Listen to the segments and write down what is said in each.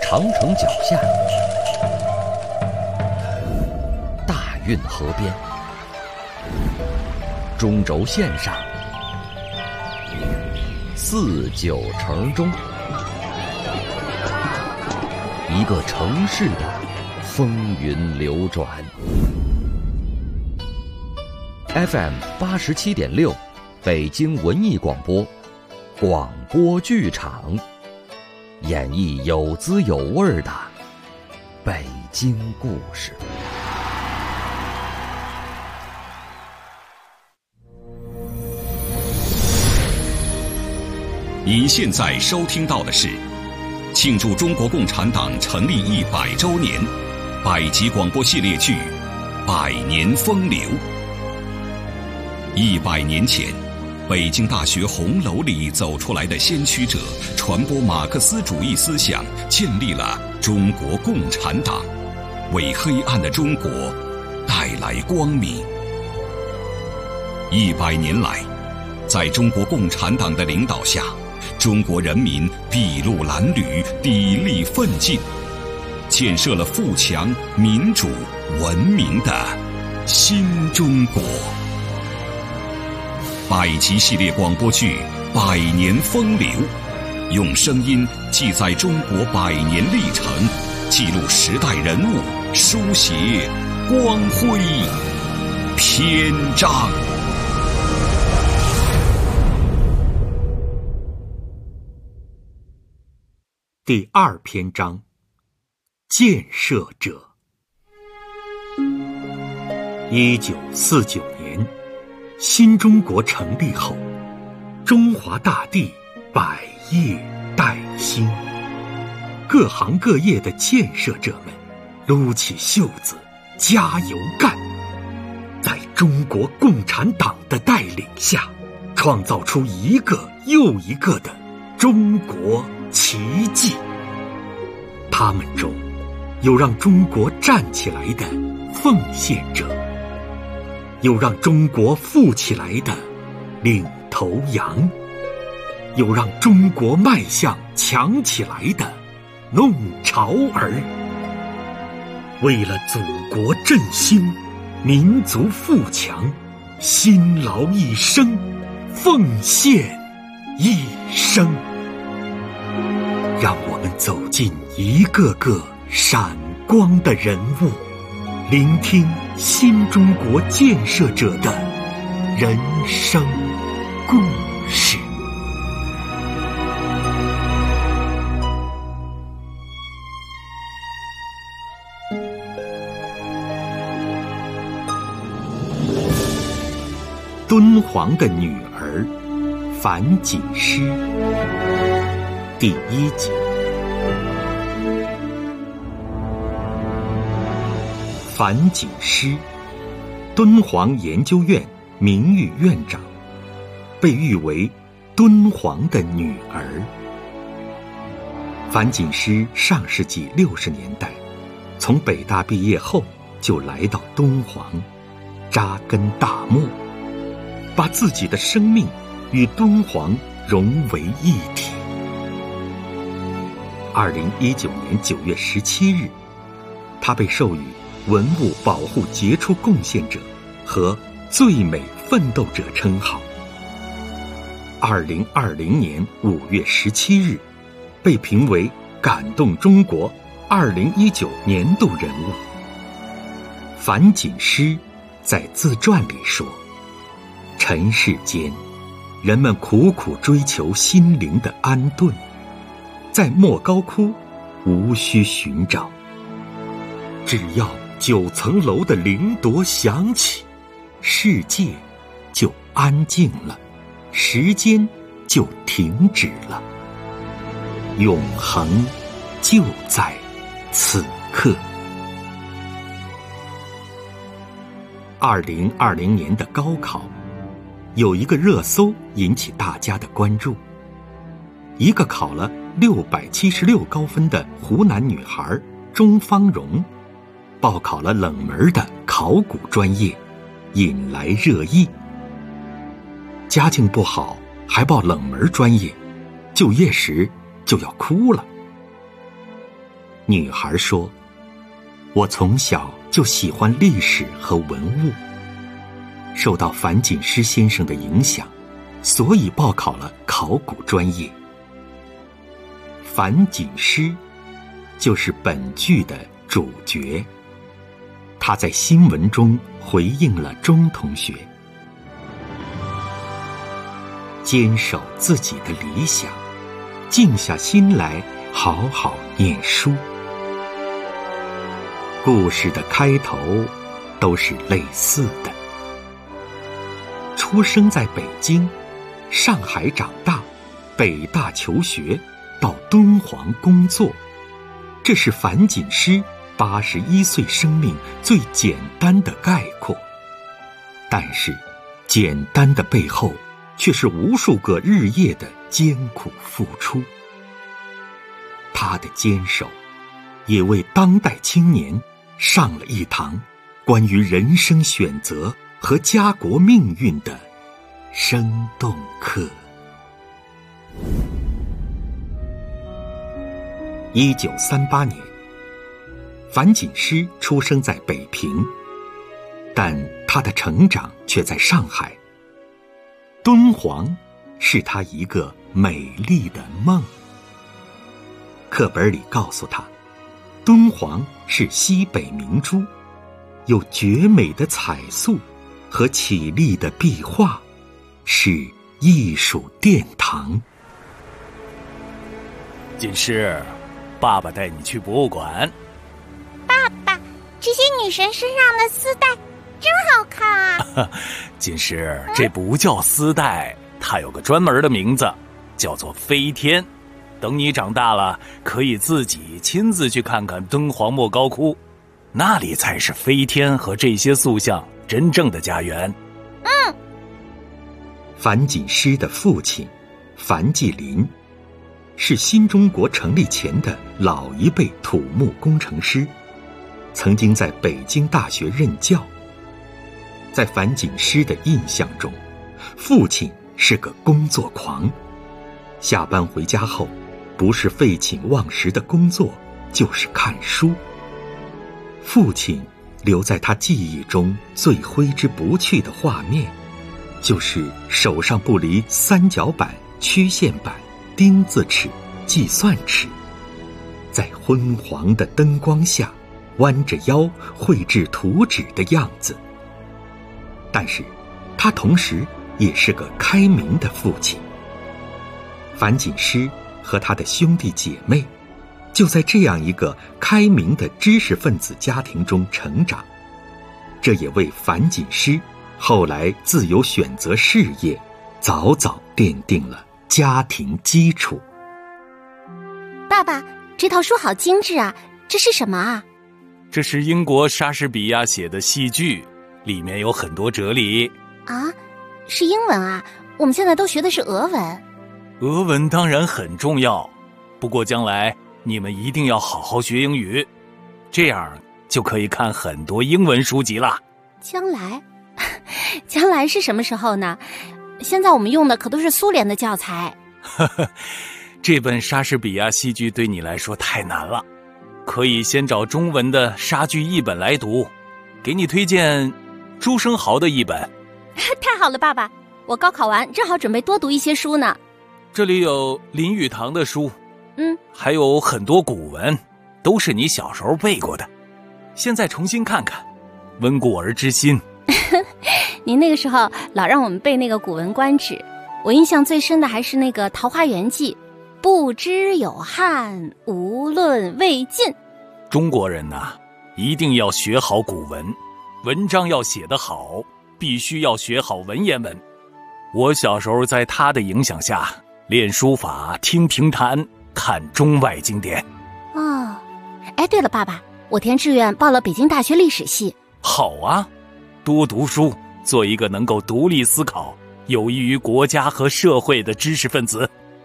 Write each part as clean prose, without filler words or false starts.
长城脚下，大运河边，中轴线上，四九城中，一个城市的风云流转。FM 87.6，北京文艺广播，广播剧场，演绎有滋有味的北京故事。 您现在收听到的是庆祝中国共产党成立100周年百集广播系列剧《百年风流》。100年前，北京大学红楼里走出来的先驱者，传播马克思主义思想，建立了中国共产党，为黑暗的中国带来光明。100年来，在中国共产党的领导下，中国人民筚路蓝缕，砥砺奋进，建设了富强、民主、文明的新中国。100集系列广播剧《百年风流》，用声音记载中国100年历程，记录时代人物，书写光辉篇章。 第2篇章，建设者。1949年，新中国成立后，中华大地百业待兴，各行各业的建设者们撸起袖子加油干，在中国共产党的带领下，创造出一个又一个的中国奇迹。他们中有让中国站起来的奉献者，有让中国富起来的领头羊，有让中国迈向强起来的弄潮儿。为了祖国振兴，民族富强，辛劳一生，奉献一生。让我们走进一个个闪光的人物，聆听新中国建设者的人生故事。敦煌的女儿樊锦诗，第1集。樊锦诗，敦煌研究院名誉院长，被誉为敦煌的女儿。樊锦诗上世纪60年代从北大毕业后就来到敦煌，扎根大漠，把自己的生命与敦煌融为一体。2019年9月17日，他被授予文物保护杰出贡献者和最美奋斗者称号。2020年5月17日，被评为感动中国2019年度人物。樊锦诗在自传里说，尘世间，人们苦苦追求心灵的安顿，在莫高窟无需寻找，只要9层楼的铃铎响起，世界就安静了，时间就停止了，永恒就在此刻。2020年的高考，有一个热搜引起大家的关注。一个考了676高分的湖南女孩钟芳蓉，报考了冷门的考古专业，引来热议。家境不好还报冷门专业，就业时就要哭了。 女孩说：“我从小就喜欢历史和文物，受到樊锦诗先生的影响，所以报考了考古专业。”樊锦诗就是本剧的主角，他在新闻中回应了钟同学，坚守自己的理想，静下心来好好念书。故事的开头都是类似的。出生在北京，上海长大，北大求学，到敦煌工作，这是樊锦诗81岁生命最简单的概括。但是，简单的背后，却是无数个日夜的艰苦付出。他的坚守，也为当代青年上了一堂关于人生选择和家国命运的生动课。1938年，樊锦诗出生在北平，但他的成长却在上海。敦煌是他一个美丽的梦。课本里告诉他，敦煌是西北明珠，有绝美的彩塑和绮丽的壁画，是艺术殿堂。 锦诗，爸爸带你去博物馆。 爸爸，这些女神身上的丝带真好看啊！ 锦诗，这不叫丝带，它有个专门的名字，叫做飞天。等你长大了，可以自己亲自去看看敦煌莫高窟，那里才是飞天和这些塑像真正的家园。 樊锦诗的父亲樊继林是新中国成立前的老一辈土木工程师，曾经在北京大学任教。在樊锦诗的印象中，父亲是个工作狂，下班回家后，不是废寝忘食的工作，就是看书。父亲留在他记忆中最挥之不去的画面，就是手上不离三角板、曲线板、钉子尺、计算尺，在昏黄的灯光下弯着腰绘制图纸的样子。但是他同时也是个开明的父亲。樊锦诗和他的兄弟姐妹就在这样一个开明的知识分子家庭中成长，这也为樊锦诗后来自由选择事业早早奠定了家庭基础。 爸爸，这套书好精致啊，这是什么啊？ 这是英国莎士比亚写的戏剧，里面有很多哲理。 啊，是英文啊，我们现在都学的是俄文。 俄文当然很重要，不过将来你们一定要好好学英语，这样就可以看很多英文书籍了。 将来？将来是什么时候呢？现在我们用的可都是苏联的教材。 这本莎士比亚戏剧对你来说太难了，可以先找中文的莎剧译本来读，给你推荐朱生豪的译本。 太好了，爸爸，我高考完正好准备多读一些书呢。 这里有林语堂的书，还有很多古文，都是你小时候背过的，现在重新看看，温故而知新。 您那个时候老让我们背那个《古文观止》，我印象最深的还是那个《桃花源记》，不知有汉，无论魏晋。 中国人呐，一定要学好古文，文章要写得好，必须要学好文言文。我小时候在他的影响下练书法，听评弹，看中外经典。 哦，哎，对了，爸爸，我填志愿报了北京大学历史系。 好啊，多读书，做一个能够独立思考、有益于国家和社会的知识分子。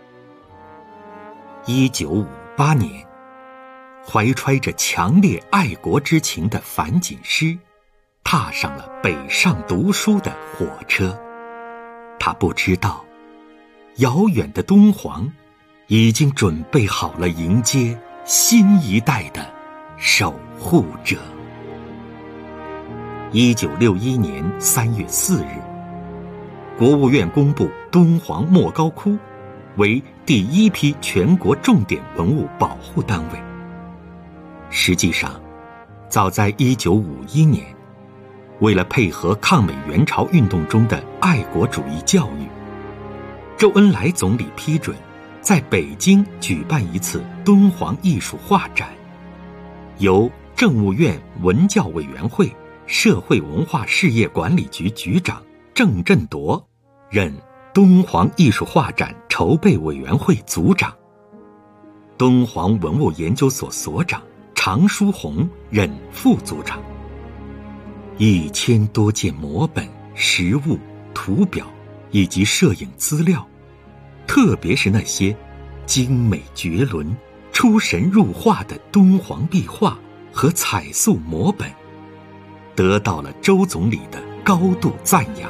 1958年，怀揣着强烈爱国之情的樊锦诗，踏上了北上读书的火车。他不知道，遥远的敦煌已经准备好了迎接新一代的守护者。1961年3月4日，国务院公布敦煌莫高窟为第一批全国重点文物保护单位。实际上，早在1951年，为了配合抗美援朝运动中的爱国主义教育，周恩来总理批准在北京举办一次敦煌艺术画展，由政务院文教委员会社会文化事业管理局局长郑振铎任敦煌艺术画展筹备委员会组长，敦煌文物研究所所长常书鸿任副组长。1000多件摹本、实物、图表以及摄影资料，特别是那些精美绝伦、出神入化的敦煌壁画和彩塑摹本，得到了周总理的高度赞扬。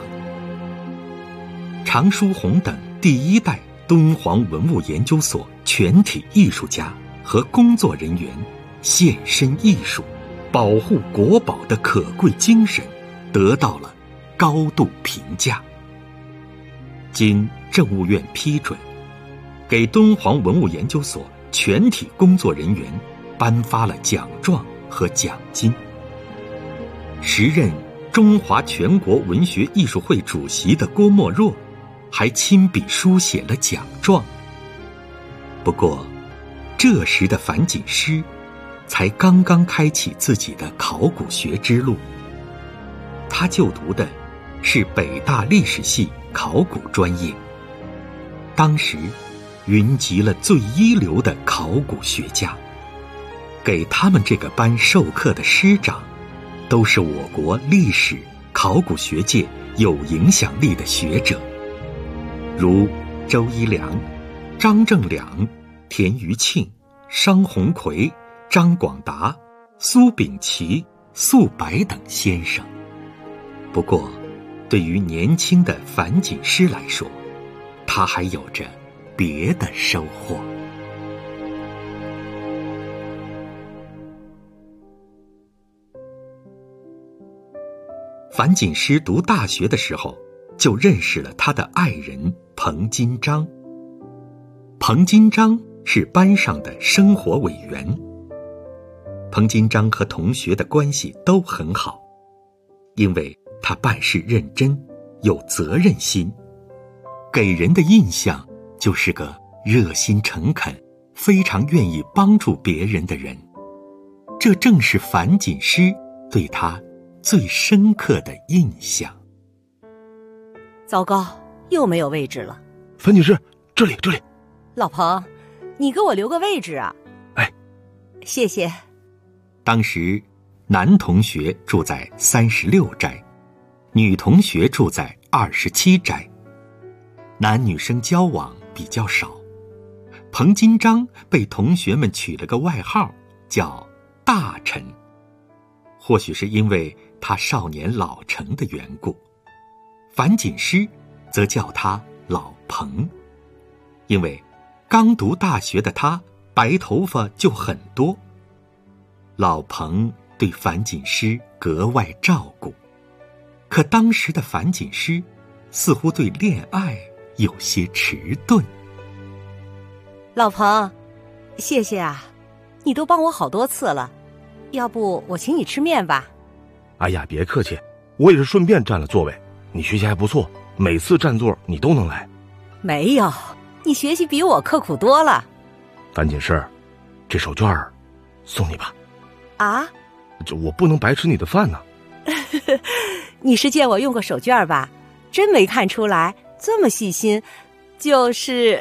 常书鸿等第一代敦煌文物研究所全体艺术家和工作人员献身艺术、保护国宝的可贵精神得到了高度评价。经政务院批准，给敦煌文物研究所全体工作人员颁发了奖状和奖金。时任中华全国文学艺术会主席的郭沫若还亲笔书写了奖状。不过，这时的樊锦诗才刚刚开启自己的考古学之路。他就读的是北大历史系考古专业，当时云集了最一流的考古学家，给他们这个班授课的师长都是我国历史考古学界有影响力的学者，如周一良、张正良、田余庆、商鸿逵、张广达、苏秉琦、粟白等先生。不过，对于年轻的樊锦诗来说，他还有着别的收获。樊锦诗读大学的时候，就认识了他的爱人彭金章。彭金章是班上的生活委员。彭金章和同学的关系都很好，因为他办事认真，有责任心，给人的印象就是个热心诚恳、非常愿意帮助别人的人。这正是樊锦诗对他最深刻的印象。 糟糕，又没有位置了。 樊锦诗，这里。 老彭，你给我留个位置啊。 哎， 谢谢。 当时，男同学住在36斋，女同学住在27斋，男女生交往比较少。彭金章被同学们取了个外号，叫大臣，或许是因为他少年老成的缘故。樊锦诗则叫他老彭，因为刚读大学的他白头发就很多。老彭对樊锦诗格外照顾，可当时的樊锦诗似乎对恋爱有些迟钝。 老彭，谢谢啊，你都帮我好多次了，要不我请你吃面吧？ 哎呀，别客气，我也是顺便占了座位。你学习还不错，每次占座你都能来。 没有，你学习比我刻苦多了。 樊锦诗，这手绢送你吧。 啊？ 这我不能白吃你的饭呢。 你是见我用过手绢吧？真没看出来，这么细心。就是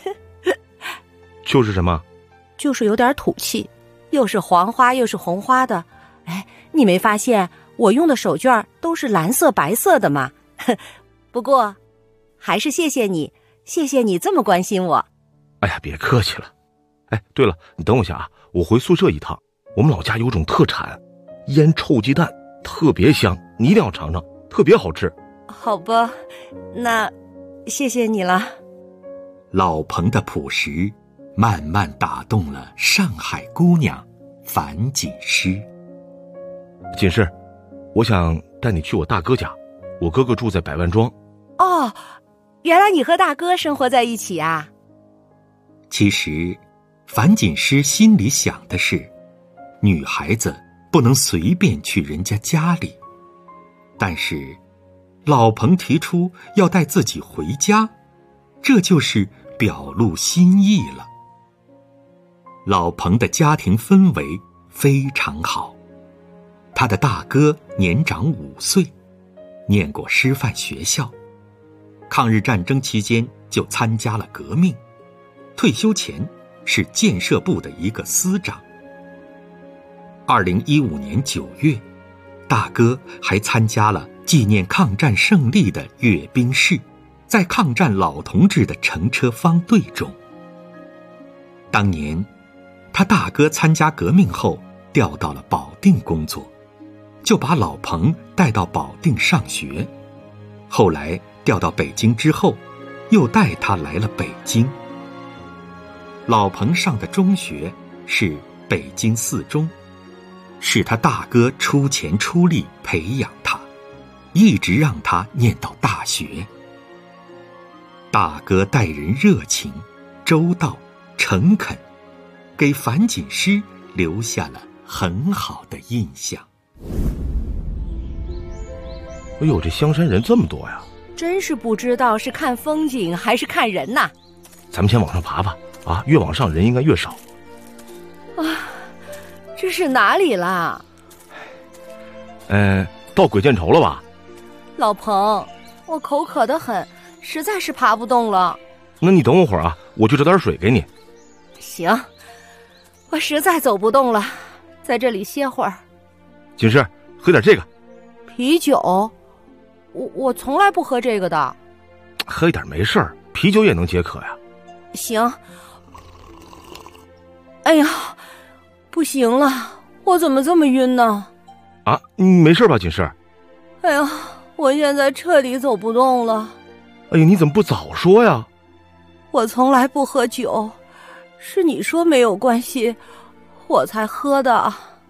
就是什么？ 就是有点土气，又是黄花又是红花的。哎，你没发现我用的手绢都是蓝色白色的吗？不过还是谢谢你这么关心我。 哎呀，别客气了。哎，对了，你等我一下啊，我回宿舍一趟。我们老家有种特产，腌臭鸡蛋，特别香，你一定要尝尝，特别好吃。 好吧，那谢谢你了。 老彭的朴实慢慢打动了上海姑娘樊锦诗。 锦诗，我想带你去我大哥家，我哥哥住在百万庄。 哦，原来你和大哥生活在一起啊。 其实樊锦诗心里想的是，女孩子不能随便去人家家里，但是老彭提出要带自己回家，这就是表露心意了。老彭的家庭氛围非常好，他的大哥年长5岁，念过师范学校，抗日战争期间就参加了革命，退休前是建设部的一个司长。2015年9月，大哥还参加了纪念抗战胜利的阅兵式，在抗战老同志的乘车方队中。当年他大哥参加革命后调到了保定工作，就把老彭带到保定上学，后来调到北京之后又带他来了北京。老彭上的中学是北京4中，是他大哥出钱出力培养他，一直让他念到大学。大哥待人热情、周到、诚恳，给樊锦诗留下了很好的印象。 哎呦，这香山人这么多呀！ 真是不知道是看风景还是看人呐。 咱们先往上爬吧，啊，越往上人应该越少。 啊，这是哪里啦？ 到鬼见愁了吧？ 老彭，我口渴得很，实在是爬不动了。 那你等我会儿啊，我去找点水给你。 行，我实在走不动了，在这里歇会儿。 锦诗，喝点这个。 啤酒？我从来不喝这个的。 喝一点没事儿，啤酒也能解渴呀。 行。哎呀，不行了，我怎么这么晕呢？ 啊，没事吧，锦诗？ 哎呀，我现在彻底走不动了。 哎呀，你怎么不早说呀？ 我从来不喝酒，是你说没有关系，我才喝的。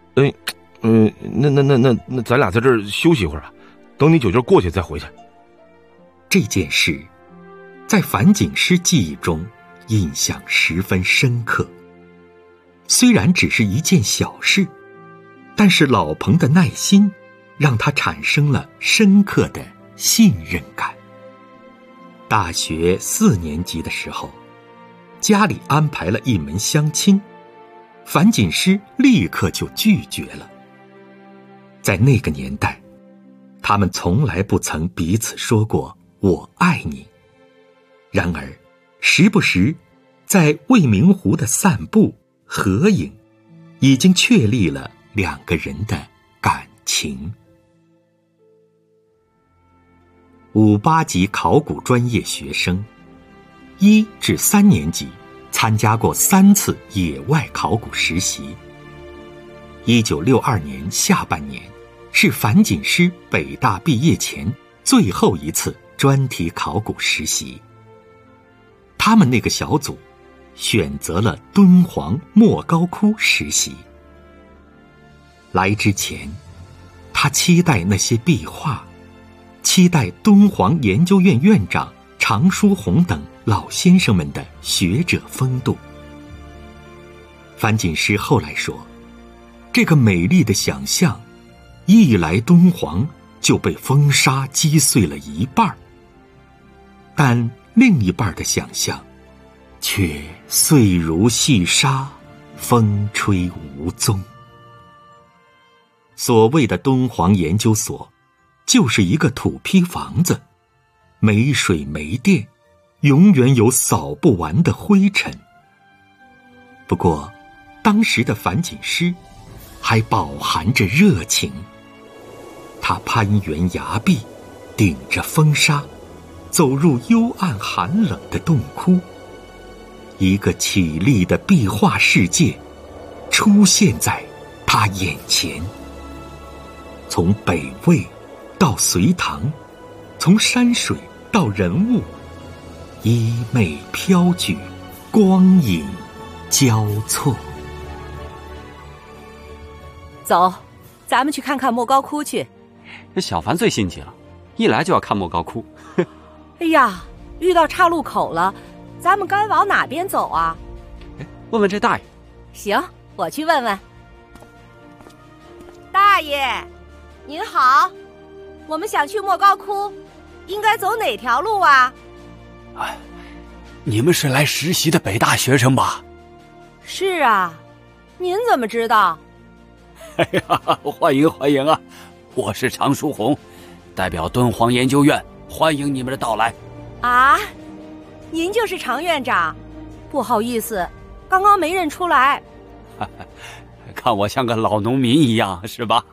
那咱俩在这儿休息一会儿吧，等你酒劲过去再回去。 这件事在樊锦诗记忆中印象十分深刻。虽然只是一件小事，但是老彭的耐心让他产生了深刻的信任感。大学4年级的时候，家里安排了一门相亲，樊锦诗立刻就拒绝了。在那个年代，他们从来不曾彼此说过我爱你。然而时不时在未名湖的散步合影，已经确立了2个人的感情。5、8级考古专业学生，1至3年级参加过3次野外考古实习。1962年下半年是樊锦诗北大毕业前最后一次专题考古实习。他们那个小组选择了敦煌莫高窟实习。来之前，他期待那些壁画，期待敦煌研究院院长常书鸿等老先生们的学者风度。樊锦诗后来说，这个美丽的想象一来敦煌就被风沙击碎了一半，但另一半的想象却碎如细沙，风吹无踪。所谓的敦煌研究所就是一个土坯房子，没水没电，永远有扫不完的灰尘。不过当时的樊锦诗还饱含着热情，他攀援崖壁，顶着风沙，走入幽暗寒冷的洞窟，一个绮丽的壁画世界出现在他眼前。从北魏到隋唐，从山水到人物，衣袂飘举，光影交错。 走，咱们去看看莫高窟去。 这小凡最心急了，一来就要看莫高窟。 哎呀，遇到岔路口了，咱们该往哪边走啊？ 问问这大爷。 行，我去问问。大爷，您好，我们想去莫高窟，应该走哪条路啊？ 你们是来实习的北大学生吧？ 是啊，您怎么知道？ 哎呀，欢迎欢迎啊！我是常书鸿，代表敦煌研究院欢迎你们的到来。 啊，您就是常院长？不好意思，刚刚没认出来。 看我像个老农民一样是吧？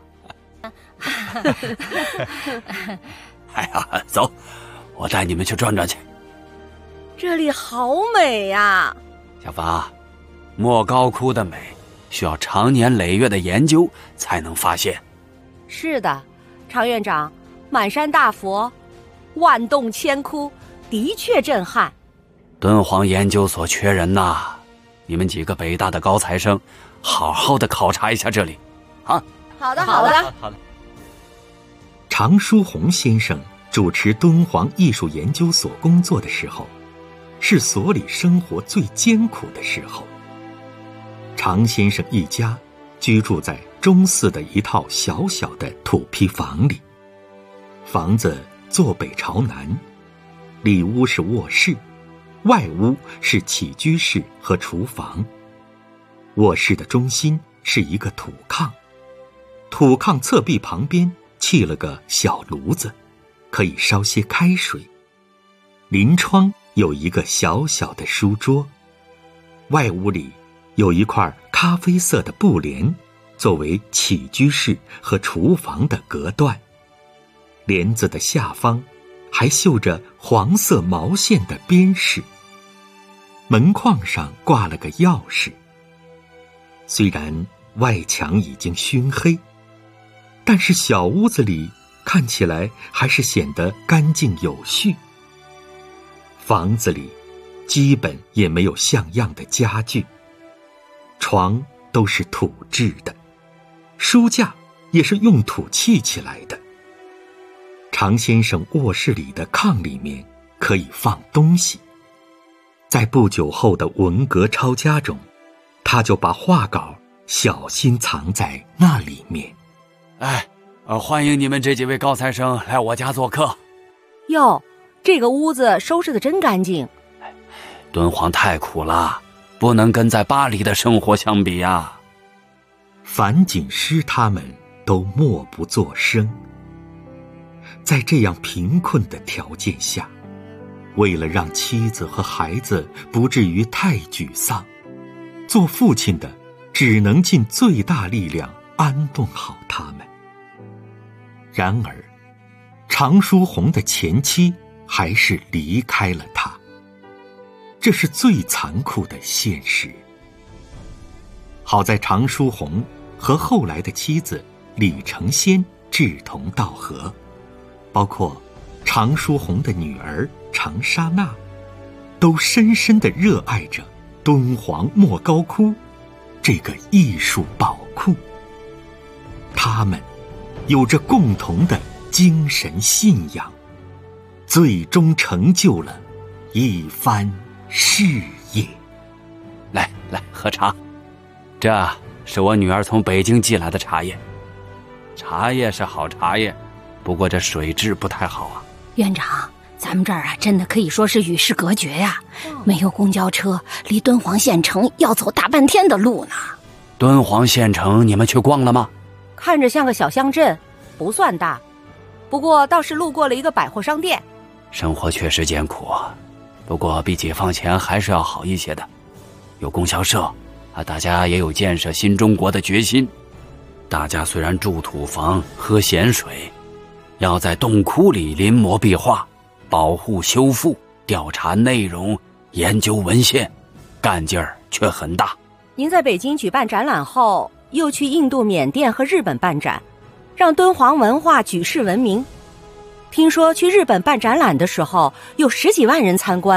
哎呀，走，我带你们去转转去。 这里好美呀！ 小凡，莫高窟的美需要长年累月的研究才能发现。 是的，常院长，满山大佛，万洞千窟，的确震撼。 敦煌研究所缺人呐，你们几个北大的高材生，好好的考察一下这里，啊！ 好的，好的， 好的。 常书鸿先生主持敦煌艺术研究所工作的时候，是所里生活最艰苦的时候。常先生一家居住在中寺的一套小小的土坯房里，房子坐北朝南，里屋是卧室，外屋是起居室和厨房。卧室的中心是一个土炕，土炕侧壁旁边砌了个小炉子，可以烧些开水。临窗有一个小小的书桌，外屋里有一块咖啡色的布帘，作为起居室和厨房的隔断。帘子的下方还绣着黄色毛线的边饰，门框上挂了个钥匙。虽然外墙已经熏黑，但是小屋子里看起来还是显得干净有序。房子里基本也没有像样的家具，床都是土制的，书架也是用土砌起来的。常先生卧室里的炕里面可以放东西，在不久后的文革抄家中，他就把画稿小心藏在那里面。 欢迎你们这几位高材生来我家做客。 哟，这个屋子收拾得真干净。 敦煌太苦了，不能跟在巴黎的生活相比啊。 樊锦诗他们都默不作声。在这样贫困的条件下，为了让妻子和孩子不至于太沮丧，做父亲的只能尽最大力量安顿好他们。然而，常书鸿的前妻还是离开了他，这是最残酷的现实。好在常书鸿和后来的妻子李成仙志同道合，包括常书鸿的女儿常沙娜，都深深地热爱着敦煌莫高窟这个艺术宝库。他们有着共同的精神信仰，最终成就了一番事业。 来，喝茶。这是我女儿从北京寄来的茶叶。茶叶是好茶叶，不过这水质不太好啊。 院长，咱们这儿啊，真的可以说是与世隔绝呀，没有公交车，离敦煌县城要走大半天的路呢。 敦煌县城你们去逛了吗？ 看着像个小乡镇，不算大，不过倒是路过了一个百货商店。 生活确实艰苦，不过比解放前还是要好一些的。有供销社大家也有建设新中国的决心。大家虽然住土房喝咸水，要在洞窟里临摹壁画，保护修复，调查内容，研究文献，干劲儿却很大。 您在北京举办展览后，又去印度、缅甸和日本办展，让敦煌文化举世闻名。听说去日本办展览的时候，有10几万人参观，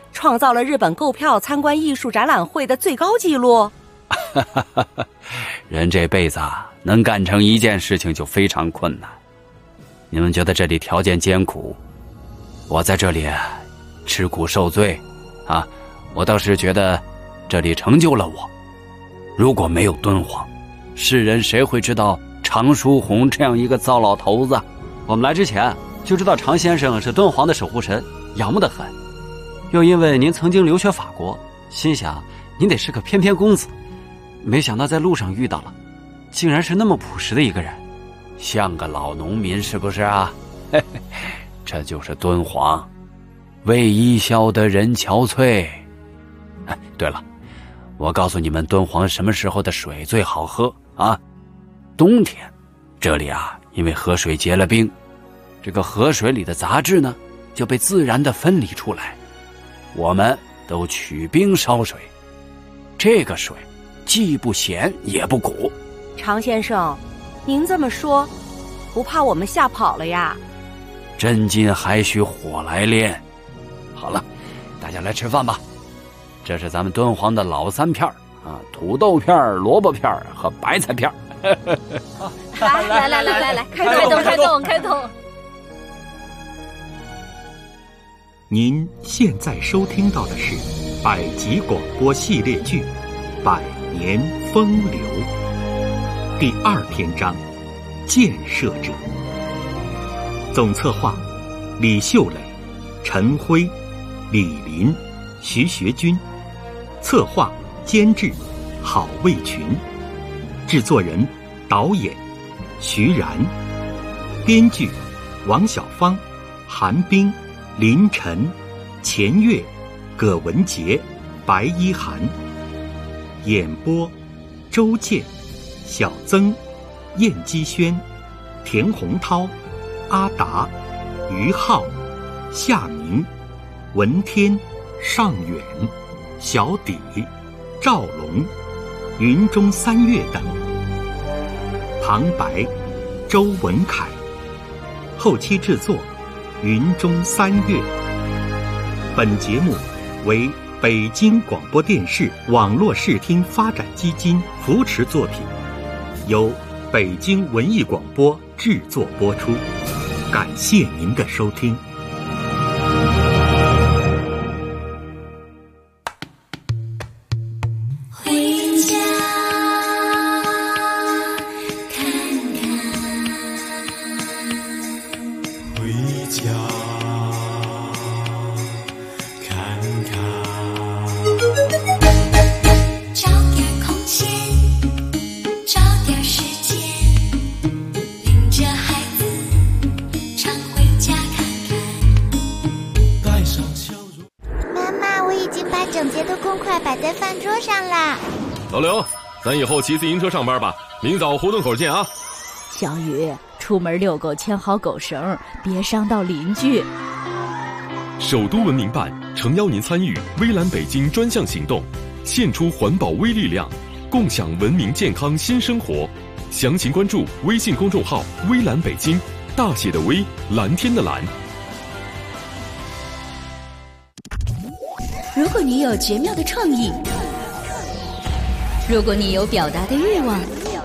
创造了日本购票参观艺术展览会的最高纪录。 人这辈子能干成一件事情就非常困难。你们觉得这里条件艰苦，我在这里吃苦受罪啊，我倒是觉得这里成就了我。如果没有敦煌，世人谁会知道常书鸿这样一个糟老头子？我们来之前就知道常先生是敦煌的守护神，仰慕得很。又因为您曾经留学法国，心想您得是个翩翩公子，没想到在路上遇到了，竟然是那么朴实的一个人，像个老农民，是不是啊？嘿嘿，这就是敦煌，为伊消得人憔悴。哎，对了，我告诉你们，敦煌什么时候的水最好喝啊？冬天，这里因为河水结了冰，这个河水里的杂质呢，就被自然的分离出来。我们都取冰烧水，这个水既不咸也不苦。 常先生，您这么说，不怕我们吓跑了呀？ 真金还需火来炼。好了，大家来吃饭吧。这是咱们敦煌的老三片土豆片、萝卜片和白菜片。 来，开动！ 您现在收听到的是百集广播系列剧《百年风流》第2篇章《建设者》，总策划李秀磊、陈辉、李林、徐学军，策划监制郝卫群，制作人导演徐然，编剧王小芳、韩冰、林晨、钱月、葛文杰、白一涵，演播周健、小曾、燕基轩、田洪涛、阿达、于浩、夏明、文天、尚远、小底、赵龙、云中三月等。旁白周文凯，后期制作云中三月。本节目为北京广播电视网络视听发展基金扶持作品，由北京文艺广播制作播出。感谢您的收听。 老刘，咱以后骑自行车上班吧，明早胡同口见啊。 小雨，出门遛狗牵好狗绳，别伤到邻居。 首都文明办诚邀您参与微蓝北京专项行动，献出环保微力量，共享文明健康新生活。详情关注微信公众号微蓝北京，大写的微，蓝天的蓝。 如果你有绝妙的创意，如果你有表达的欲望，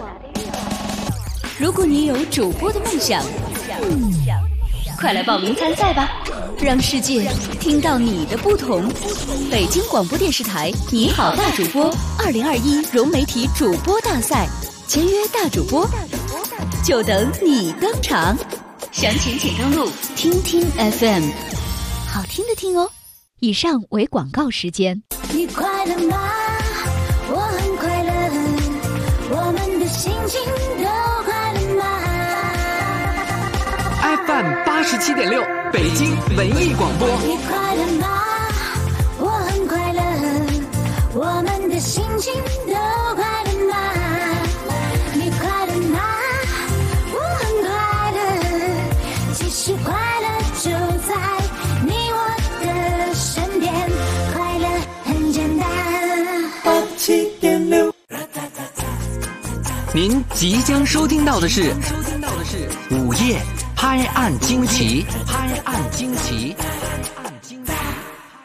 如果你有主播的梦想，快来报名参赛吧，让世界听到你的不同。北京广播电视台你好大主播2021融媒体主播大赛，签约大主播，就等你登场。详情请登录听听 FM， 好听的听哦。以上为广告时间。 你快乐吗？我很快乐，我们的心情都快乐吗？ FM 87.6北京文艺广播。 你快乐吗？我很快乐，我们的心情都快乐吗？你快乐吗？我很快乐，其实快乐就在你我的身边，快乐很简单。87.6。 您即将收听到的是午夜拍案惊奇。